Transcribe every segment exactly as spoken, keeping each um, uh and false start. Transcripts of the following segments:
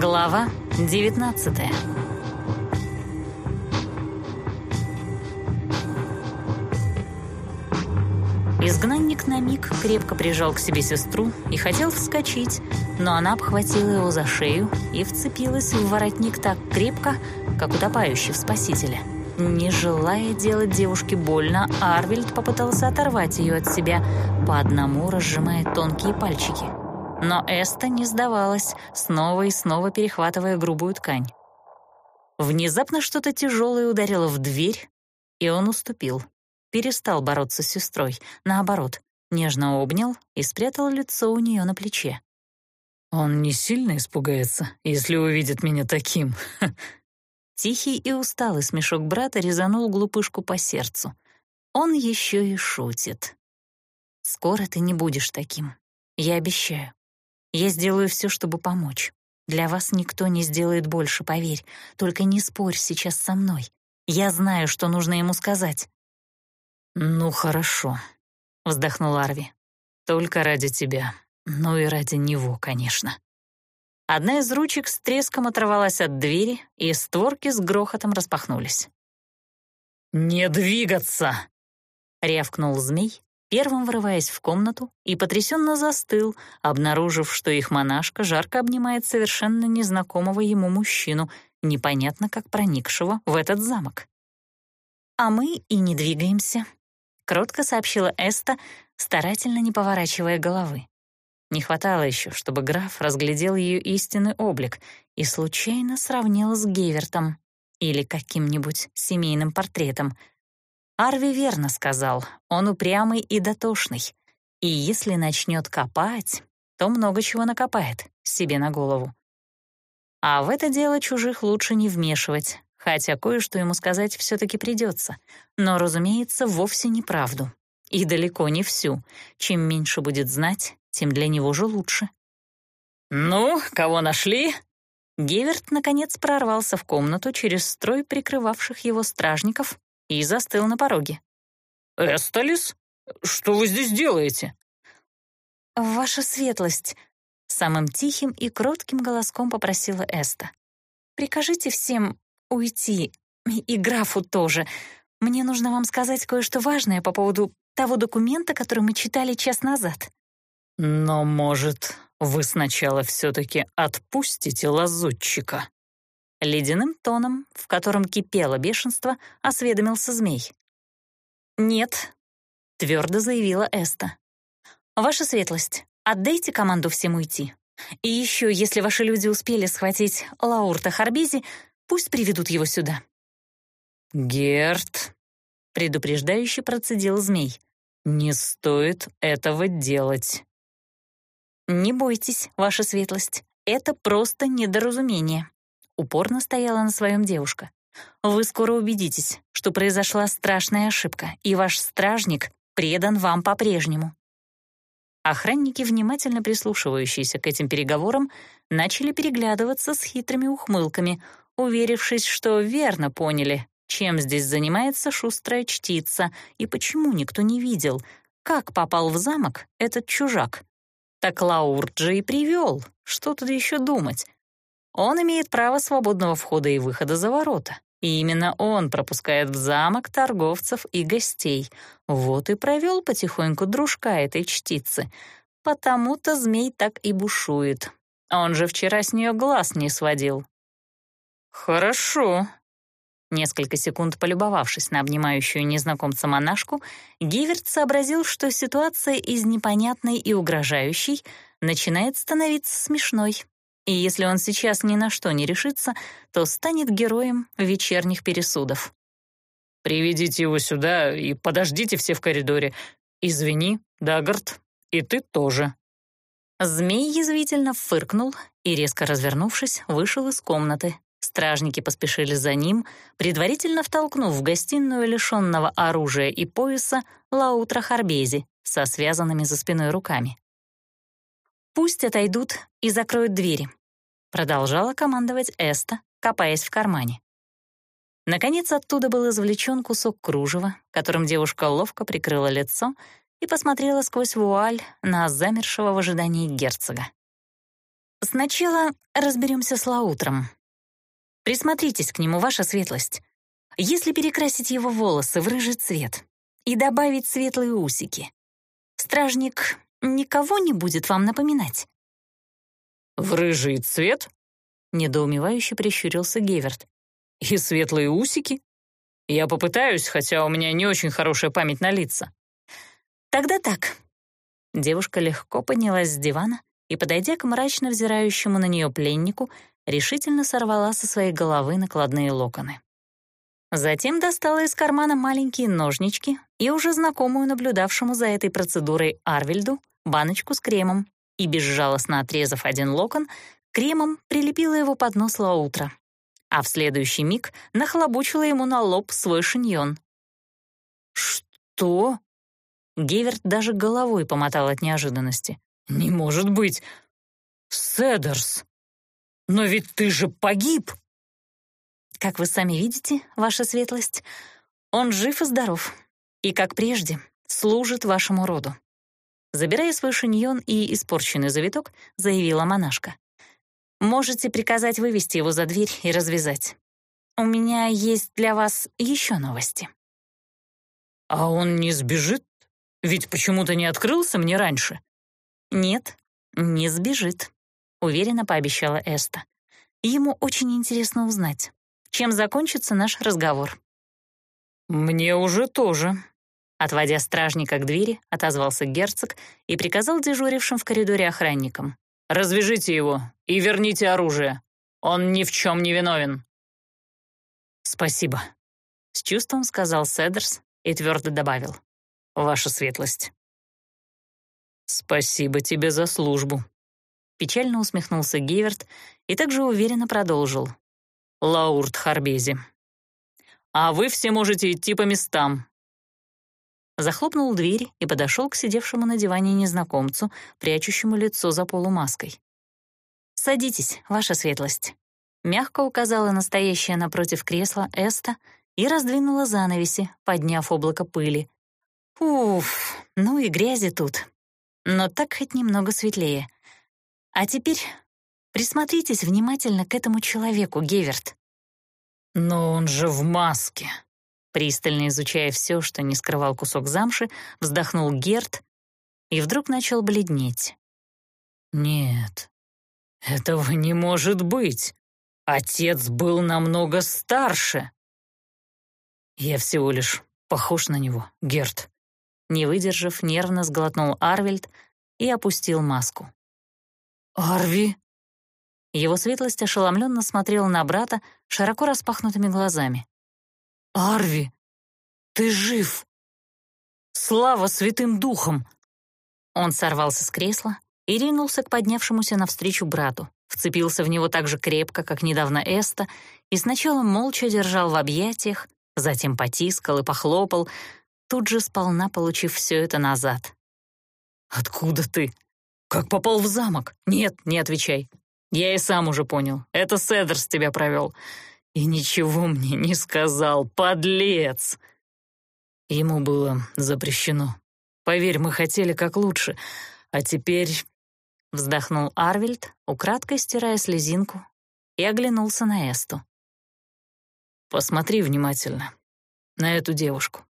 Глава девятнадцатая. Изгнанник на миг крепко прижал к себе сестру и хотел вскочить, но она обхватила его за шею и вцепилась в воротник так крепко, как утопающий в спасителя. Не желая делать девушке больно, Арвельд попытался оторвать ее от себя, по одному разжимая тонкие пальчики. Но Эста не сдавалась, снова и снова перехватывая грубую ткань. Внезапно что-то тяжелое ударило в дверь, и он уступил. Перестал бороться с сестрой, наоборот, нежно обнял и спрятал лицо у нее на плече. «Он не сильно испугается, если увидит меня таким?» Тихий и усталый смешок брата резанул глупышку по сердцу. Он еще и шутит. «Скоро ты не будешь таким, я обещаю. Я сделаю все, чтобы помочь. Для вас никто не сделает больше, поверь. Только не спорь сейчас со мной. Я знаю, что нужно ему сказать». «Ну, хорошо», — вздохнул Арви. «Только ради тебя. Ну и ради него, конечно». Одна из ручек с треском оторвалась от двери, и створки с грохотом распахнулись. «Не двигаться!» — рявкнул змей, первым врываясь в комнату, и потрясенно застыл, обнаружив, что их монашка жарко обнимает совершенно незнакомого ему мужчину, непонятно как проникшего в этот замок. «А мы и не двигаемся», — кротко сообщила Эста, старательно не поворачивая головы. Не хватало еще, чтобы граф разглядел ее истинный облик и случайно сравнил с Гевертом или каким-нибудь семейным портретом. Арви верно сказал, он упрямый и дотошный, и если начнет копать, то много чего накопает себе на голову. А в это дело чужих лучше не вмешивать, хотя кое-что ему сказать все-таки придется, но, разумеется, вовсе не правду. И далеко не всю. Чем меньше будет знать, тем для него же лучше. «Ну, кого нашли?» Геверт, наконец, прорвался в комнату через строй прикрывавших его стражников и застыл на пороге. «Эсталис? Что вы здесь делаете?» «Ваша светлость», — самым тихим и кротким голоском попросила Эста. «Прикажите всем уйти, и графу тоже. Мне нужно вам сказать кое-что важное по поводу того документа, который мы читали час назад». «Но, может, вы сначала все-таки отпустите лазутчика?» Ледяным тоном, в котором кипело бешенство, осведомился змей. «Нет», — твердо заявила Эста. «Ваша светлость, отдайте команду всем уйти. И еще, если ваши люди успели схватить Лаурта Харбези, пусть приведут его сюда». «Герт», — предупреждающе процедил змей, — «не стоит этого делать». «Не бойтесь, ваша светлость, это просто недоразумение», — упорно стояла на своем девушка. «Вы скоро убедитесь, что произошла страшная ошибка, и ваш стражник предан вам по-прежнему». Охранники, внимательно прислушивающиеся к этим переговорам, начали переглядываться с хитрыми ухмылками, уверившись, что верно поняли, чем здесь занимается шустрая чтица и почему никто не видел, как попал в замок этот чужак. Так Лаурт же и привел, что тут еще думать? Он имеет право свободного входа и выхода за ворота, и именно он пропускает в замок торговцев и гостей. Вот и провел потихоньку дружка этой чтицы. Потому-то змей так и бушует. Он же вчера с нее глаз не сводил. «Хорошо». Несколько секунд полюбовавшись на обнимающую незнакомца монашку, Геверт сообразил, что ситуация из непонятной и угрожающей начинает становиться смешной. И если он сейчас ни на что не решится, то станет героем вечерних пересудов. «Приведите его сюда и подождите все в коридоре. Извини, Даггард, и ты тоже». Змей язвительно фыркнул и, резко развернувшись, вышел из комнаты. Стражники поспешили за ним, предварительно втолкнув в гостиную лишенного оружия и пояса Лаутра Харбези со связанными за спиной руками. «Пусть отойдут и закроют двери», — продолжала командовать Эста, копаясь в кармане. Наконец оттуда был извлечен кусок кружева, которым девушка ловко прикрыла лицо и посмотрела сквозь вуаль на замершего в ожидании герцога. Сначала разберемся с Лаутром. Присмотритесь к нему, ваша светлость. Если перекрасить его волосы в рыжий цвет и добавить светлые усики, стражник никого не будет вам напоминать. «В рыжий цвет?» — недоумевающе прищурился Геверт. «И светлые усики? Я попытаюсь, хотя у меня не очень хорошая память на лица». «Тогда так». Девушка легко поднялась с дивана и, подойдя к мрачно взирающему на нее пленнику, решительно сорвала со своей головы накладные локоны. Затем достала из кармана маленькие ножнички и уже знакомую наблюдавшему за этой процедурой Арвельду баночку с кремом и, безжалостно отрезав один локон, кремом прилепила его под нос Лаутра, а в следующий миг нахлобучила ему на лоб свой шиньон. «Что?» Геверт даже головой помотал от неожиданности. «Не может быть! Седерс! Но ведь ты же погиб!» «Как вы сами видите, ваша светлость, он жив и здоров, и, как прежде, служит вашему роду». Забирая свой шиньон и испорченный завиток, заявила монашка. «Можете приказать вывести его за дверь и развязать. У меня есть для вас еще новости». «А он не сбежит? Ведь почему-то не открылся мне раньше». «Нет, не сбежит», — уверенно пообещала Эста. «Ему очень интересно узнать, чем закончится наш разговор». «Мне уже тоже». Отводя стражника к двери, отозвался герцог и приказал дежурившим в коридоре охранникам. «Развяжите его и верните оружие. Он ни в чем не виновен». «Спасибо», — с чувством сказал Седерс и твердо добавил. «Ваша светлость». «Спасибо тебе за службу», — печально усмехнулся Геверт и также уверенно продолжил. «Лаурт Харбези. А вы все можете идти по местам». Захлопнул дверь и подошел к сидевшему на диване незнакомцу, прячущему лицо за полумаской. «Садитесь, ваша светлость», — мягко указала настоящая напротив кресла Эста и раздвинула занавеси, подняв облако пыли. «Уф, ну и грязи тут. Но так хоть немного светлее. А теперь присмотритесь внимательно к этому человеку, Геверт». «Но он же в маске», — пристально изучая все, что не скрывал кусок замши, вздохнул Герт и вдруг начал бледнеть. «Нет, этого не может быть. Отец был намного старше». «Я всего лишь похож на него, Герт». Не выдержав, нервно сглотнул Арвельд и опустил маску. «Арви?» Его светлость ошеломленно смотрела на брата широко распахнутыми глазами. «Арви, ты жив! Слава святым духам!» Он сорвался с кресла и ринулся к поднявшемуся навстречу брату, вцепился в него так же крепко, как недавно Эста, и сначала молча держал в объятиях, затем потискал и похлопал, тут же сполна получив все это назад. «Откуда ты? Как попал в замок? Нет, не отвечай. Я и сам уже понял. Это Седерс тебя провел. И ничего мне не сказал, подлец!» Ему было запрещено. Поверь, мы хотели как лучше. А теперь... Вздохнул Арвельд, украдкой стирая слезинку, и оглянулся на Эсту. «Посмотри внимательно на эту девушку.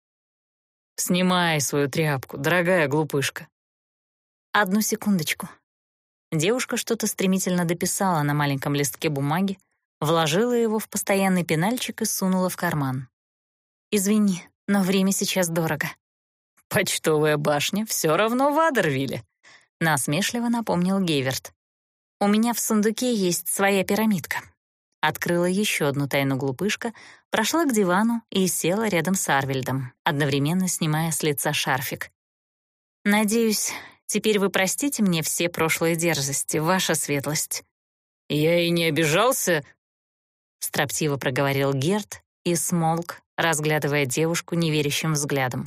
Снимай свою тряпку, дорогая глупышка». «Одну секундочку». Девушка что-то стремительно дописала на маленьком листке бумаги, вложила его в постоянный пенальчик и сунула в карман. «Извини, но время сейчас дорого». «Почтовая башня все равно в Адервилле», — насмешливо напомнил Геверт. «У меня в сундуке есть своя пирамидка». Открыла еще одну тайну глупышка, прошла к дивану и села рядом с Арвельдом, одновременно снимая с лица шарфик. «Надеюсь, теперь вы простите мне все прошлые дерзости, ваша светлость». «Я и не обижался», — строптиво проговорил Герт и смолк, разглядывая девушку неверящим взглядом.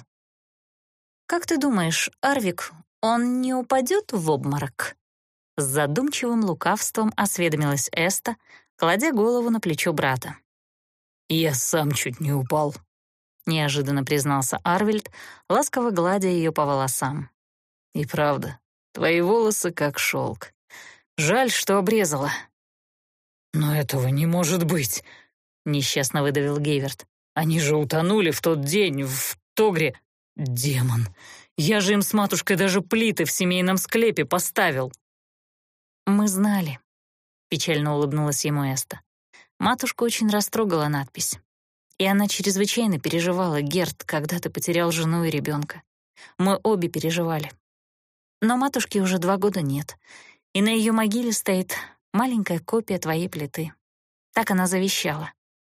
«Как ты думаешь, Арвик, он не упадет в обморок?» С задумчивым лукавством осведомилась Эста, кладя голову на плечо брата. «Я сам чуть не упал», — неожиданно признался Арвельд, ласково гладя ее по волосам. «И правда, твои волосы как шелк. Жаль, что обрезала». «Но этого не может быть», — несчастно выдавил Гейверт. «Они же утонули в тот день, в Тогре. Демон, я же им с матушкой даже плиты в семейном склепе поставил». «Мы знали», — печально улыбнулась ему Эста. «Матушка очень растрогала надпись. И она чрезвычайно переживала, Герт, когда ты потерял жену и ребенка. Мы обе переживали. Но матушки уже два года нет, и на ее могиле стоит маленькая копия твоей плиты. Так она завещала».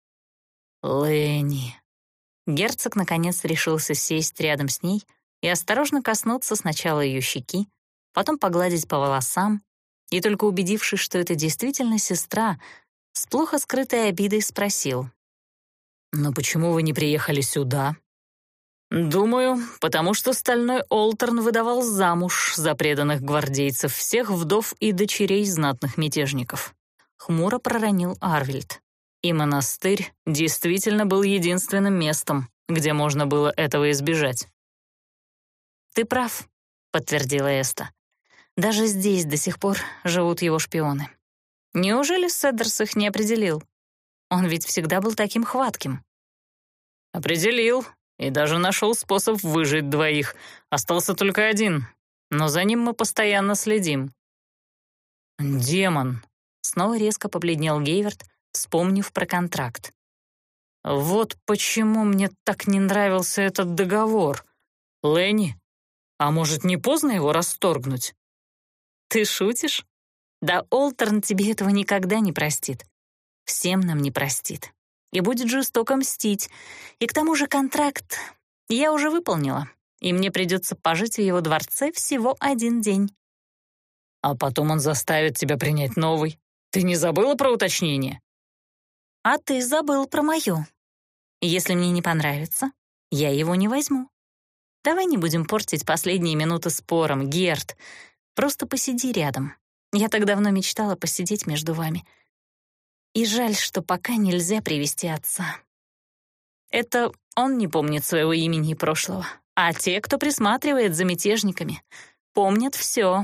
«Лэнни». Герцог наконец решился сесть рядом с ней и осторожно коснуться сначала ее щеки, потом погладить по волосам, и только убедившись, что это действительно сестра, с плохо скрытой обидой спросил: «Но почему вы не приехали сюда?» «Думаю, потому что Стальной Олтерн выдавал замуж за преданных гвардейцев всех вдов и дочерей знатных мятежников», — хмуро проронил Арвильд. «И монастырь действительно был единственным местом, где можно было этого избежать». «Ты прав», — подтвердила Эста. «Даже здесь до сих пор живут его шпионы. Неужели Седдерс их не определил? Он ведь всегда был таким хватким». «Определил, и даже нашел способ выжить двоих. Остался только один, но за ним мы постоянно следим». «Демон», — снова резко побледнел Гейверт, вспомнив про контракт. «Вот почему мне так не нравился этот договор. Лэнни, а может, не поздно его расторгнуть?» «Ты шутишь? Да Олтерн тебе этого никогда не простит. Всем нам не простит. И будет жестоко мстить. И к тому же контракт я уже выполнила, и мне придется пожить в его дворце всего один день». «А потом он заставит тебя принять новый. Ты не забыла про уточнение?» «А ты забыл про мое. Если мне не понравится, я его не возьму. Давай не будем портить последние минуты спором, Герт. Просто посиди рядом. Я так давно мечтала посидеть между вами. И жаль, что пока нельзя привести отца. Это он не помнит своего имени и прошлого, а те, кто присматривает за мятежниками, помнят все».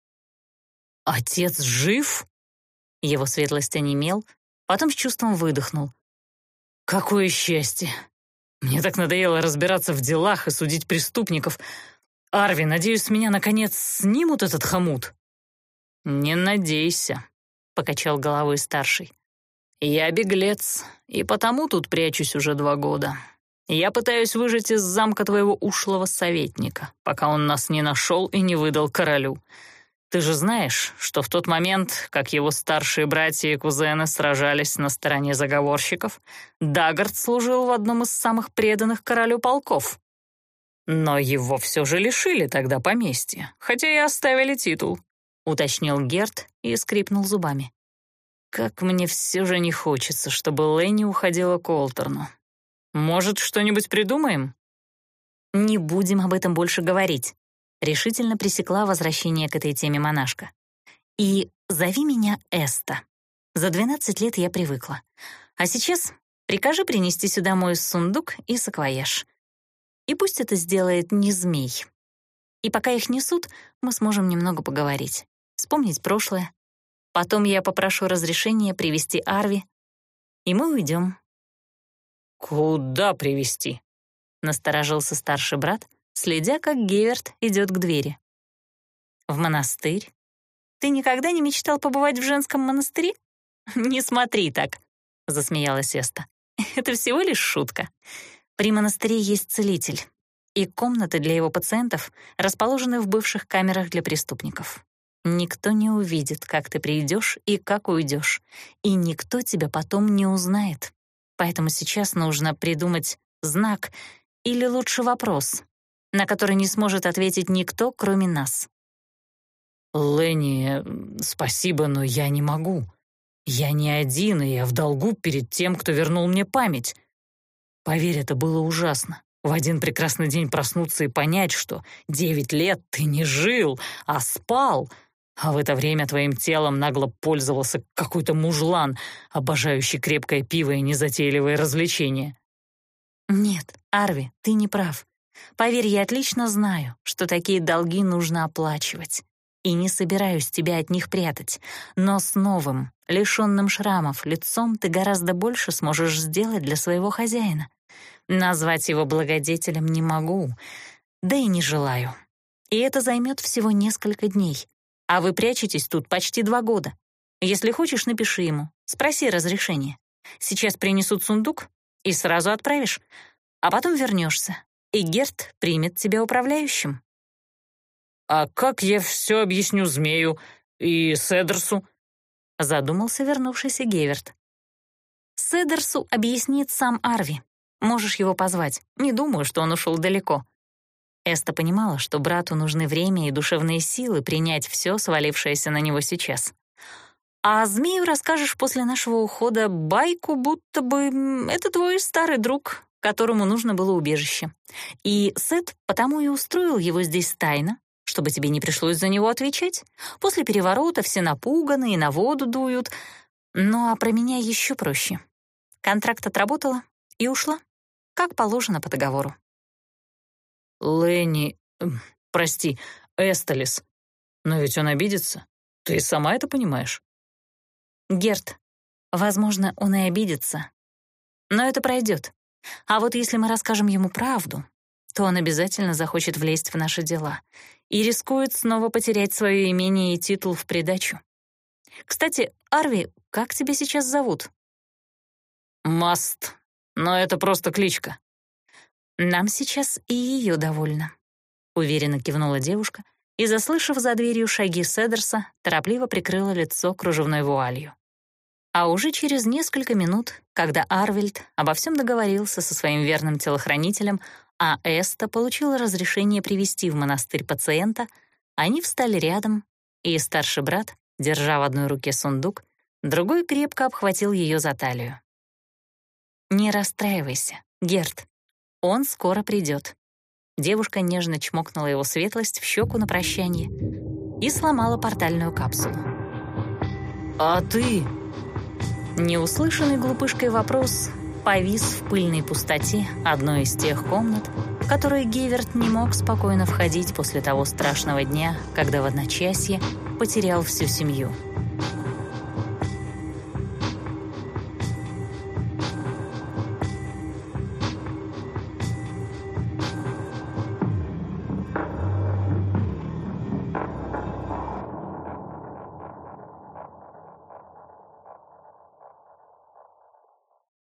«Отец жив?» Его светлость онемел, потом с чувством выдохнул. «Какое счастье! Мне так надоело разбираться в делах и судить преступников. Арви, надеюсь, с меня, наконец, снимут этот хомут?» «Не надейся», — покачал головой старший. «Я беглец, и потому тут прячусь уже два года. Я пытаюсь выжить из замка твоего ушлого советника, пока он нас не нашел и не выдал королю. Ты же знаешь, что в тот момент, как его старшие братья и кузены сражались на стороне заговорщиков, Дагард служил в одном из самых преданных королю полков. Но его все же лишили тогда поместья, хотя и оставили титул», — уточнил Герт и скрипнул зубами. «Как мне все же не хочется, чтобы Лэнни уходила к Олтерну. Может, что-нибудь придумаем?» «Не будем об этом больше говорить», — решительно пресекла возвращение к этой теме монашка. «И зови меня Эста. За двенадцать лет я привыкла. А сейчас прикажи принести сюда мой сундук и саквояж. И пусть это сделает не змей. И пока их несут, мы сможем немного поговорить, вспомнить прошлое. Потом я попрошу разрешения привести Арви, и мы уйдем». «Куда привести?» — насторожился старший брат, следя, как Гейверт идет к двери. «В монастырь? Ты никогда не мечтал побывать в женском монастыре? Не смотри так», — засмеялась Эста. «Это всего лишь шутка. При монастыре есть целитель, и комнаты для его пациентов расположены в бывших камерах для преступников. Никто не увидит, как ты придешь и как уйдешь, и никто тебя потом не узнает. Поэтому сейчас нужно придумать знак или лучше вопрос, на который не сможет ответить никто, кроме нас». «Лэнни, спасибо, но я не могу. Я не один, и я в долгу перед тем, кто вернул мне память. Поверь, это было ужасно. В один прекрасный день проснуться и понять, что девять лет ты не жил, а спал, а в это время твоим телом нагло пользовался какой-то мужлан, обожающий крепкое пиво и незатейливые развлечения». «Нет, Арви, ты не прав. Поверь, я отлично знаю, что такие долги нужно оплачивать. и не собираюсь тебя от них прятать, но с новым, лишённым шрамов лицом ты гораздо больше сможешь сделать для своего хозяина. Назвать его благодетелем не могу, да и не желаю. И это займет всего несколько дней. А вы прячетесь тут почти два года. Если хочешь, напиши ему, спроси разрешения. Сейчас принесут сундук и сразу отправишь, а потом вернешься, и Герт примет тебя управляющим». «А как я все объясню змею и Седерсу?» — задумался вернувшийся Геверт. «Седерсу объяснит сам Арви. Можешь его позвать. Не думаю, что он ушел далеко». Эста понимала, что брату нужны время и душевные силы принять все, свалившееся на него сейчас. «А змею расскажешь после нашего ухода байку, будто бы это твой старый друг, которому нужно было убежище. И Сет потому и устроил его здесь тайно, чтобы тебе не пришлось за него отвечать. После переворота все напуганы и на воду дуют. Ну а про меня еще проще. Контракт отработала и ушла, как положено по договору». «Ленни, прости, Эстелис, но ведь он обидится. Ты сама это понимаешь?» «Герт, возможно, он и обидится, но это пройдет. А вот если мы расскажем ему правду, то он обязательно захочет влезть в наши дела и рискует снова потерять свое имение и титул в придачу. Кстати, Арви, как тебя сейчас зовут?» «Маст, но это просто кличка». «Нам сейчас и ее довольно», — уверенно кивнула девушка и, заслышав за дверью шаги Седерса, торопливо прикрыла лицо кружевной вуалью. А уже через несколько минут, когда Арвельд обо всем договорился со своим верным телохранителем, а Эста получила разрешение привести в монастырь пациента, они встали рядом, и старший брат, держа в одной руке сундук, другой крепко обхватил ее за талию. «Не расстраивайся, Герт, он скоро придет». Девушка нежно чмокнула его светлость в щеку на прощание и сломала портальную капсулу. «А ты?» Неуслышанный глупышкой вопрос повис в пыльной пустоте одной из тех комнат, в которые Геверт не мог спокойно входить после того страшного дня, когда в одночасье потерял всю семью.